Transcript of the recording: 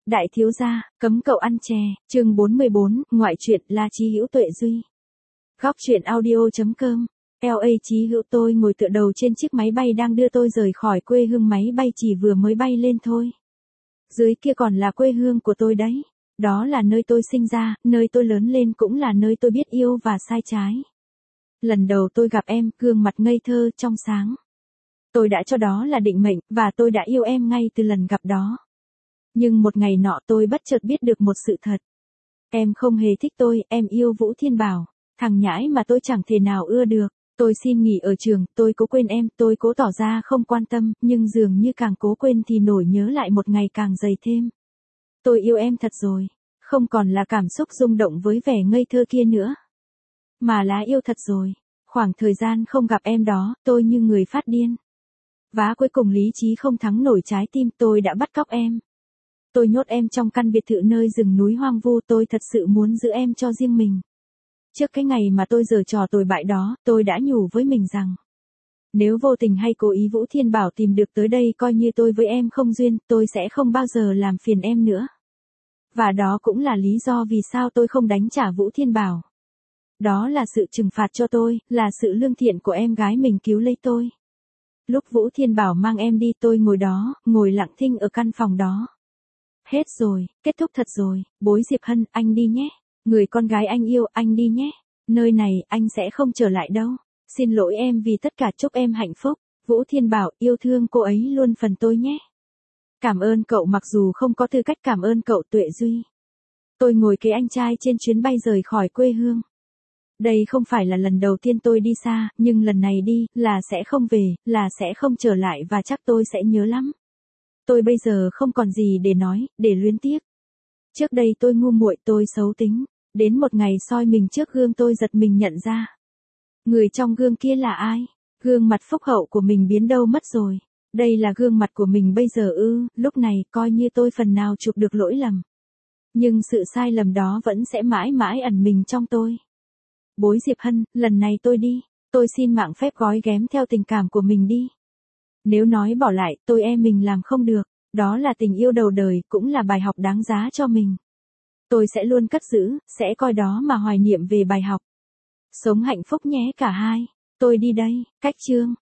Đại thiếu gia, cấm cậu ăn chè, chương 44, ngoại truyện La Chí Hữu Tuệ Duy. Góc truyện audio.com. LA Chí Hữu, tôi ngồi tựa đầu trên chiếc máy bay đang đưa tôi rời khỏi quê hương, máy bay chỉ vừa mới bay lên thôi. Dưới kia còn là quê hương của tôi đấy. Đó là nơi tôi sinh ra, nơi tôi lớn lên, cũng là nơi tôi biết yêu và sai trái. Lần đầu tôi gặp em, gương mặt ngây thơ, trong sáng. Tôi đã cho đó là định mệnh, và tôi đã yêu em ngay từ lần gặp đó. Nhưng một ngày nọ tôi bất chợt biết được một sự thật. Em không hề thích tôi, em yêu Vũ Thiên Bảo, thằng nhãi mà tôi chẳng thể nào ưa được. Tôi xin nghỉ ở trường, tôi cố quên em, tôi cố tỏ ra không quan tâm, nhưng dường như càng cố quên thì nỗi nhớ lại một ngày càng dày thêm. Tôi yêu em thật rồi, không còn là cảm xúc rung động với vẻ ngây thơ kia nữa, mà là yêu thật rồi. Khoảng thời gian không gặp em đó, tôi như người phát điên. Và cuối cùng lý trí không thắng nổi trái tim, tôi đã bắt cóc em. Tôi nhốt em trong căn biệt thự nơi rừng núi hoang vu, tôi thật sự muốn giữ em cho riêng mình. Trước cái ngày mà tôi giở trò tồi bại đó, tôi đã nhủ với mình rằng, nếu vô tình hay cố ý Vũ Thiên Bảo tìm được tới đây, coi như tôi với em không duyên, tôi sẽ không bao giờ làm phiền em nữa. Và đó cũng là lý do vì sao tôi không đánh trả Vũ Thiên Bảo. Đó là sự trừng phạt cho tôi, là sự lương thiện của em gái mình cứu lấy tôi. Lúc Vũ Thiên Bảo mang em đi, tôi ngồi đó, ngồi lặng thinh ở căn phòng đó. Hết rồi, kết thúc thật rồi, bối Diệp Hân, anh đi nhé. Người con gái anh yêu, anh đi nhé. Nơi này, anh sẽ không trở lại đâu. Xin lỗi em vì tất cả, chúc em hạnh phúc. Vũ Thiên Bảo, yêu thương cô ấy luôn phần tôi nhé. Cảm ơn cậu, mặc dù không có tư cách cảm ơn cậu Tuệ Duy. Tôi ngồi kế anh trai trên chuyến bay rời khỏi quê hương. Đây không phải là lần đầu tiên tôi đi xa, nhưng lần này đi, là sẽ không về, là sẽ không trở lại, và chắc tôi sẽ nhớ lắm. Tôi bây giờ không còn gì để nói, để luyến tiếc. Trước đây tôi ngu muội, tôi xấu tính. Đến một ngày soi mình trước gương, tôi giật mình nhận ra. Người trong gương kia là ai? Gương mặt phúc hậu của mình biến đâu mất rồi? Đây là gương mặt của mình bây giờ ư? Lúc này, coi như tôi phần nào chụp được lỗi lầm. Nhưng sự sai lầm đó vẫn sẽ mãi mãi ẩn mình trong tôi. Bối Diệp Hân, lần này tôi đi. Tôi xin mạng phép gói ghém theo tình cảm của mình đi. Nếu nói bỏ lại, tôi e mình làm không được. Đó là tình yêu đầu đời, cũng là bài học đáng giá cho mình. Tôi sẽ luôn cất giữ, sẽ coi đó mà hoài niệm về bài học. Sống hạnh phúc nhé cả hai. Tôi đi đây, cách chương.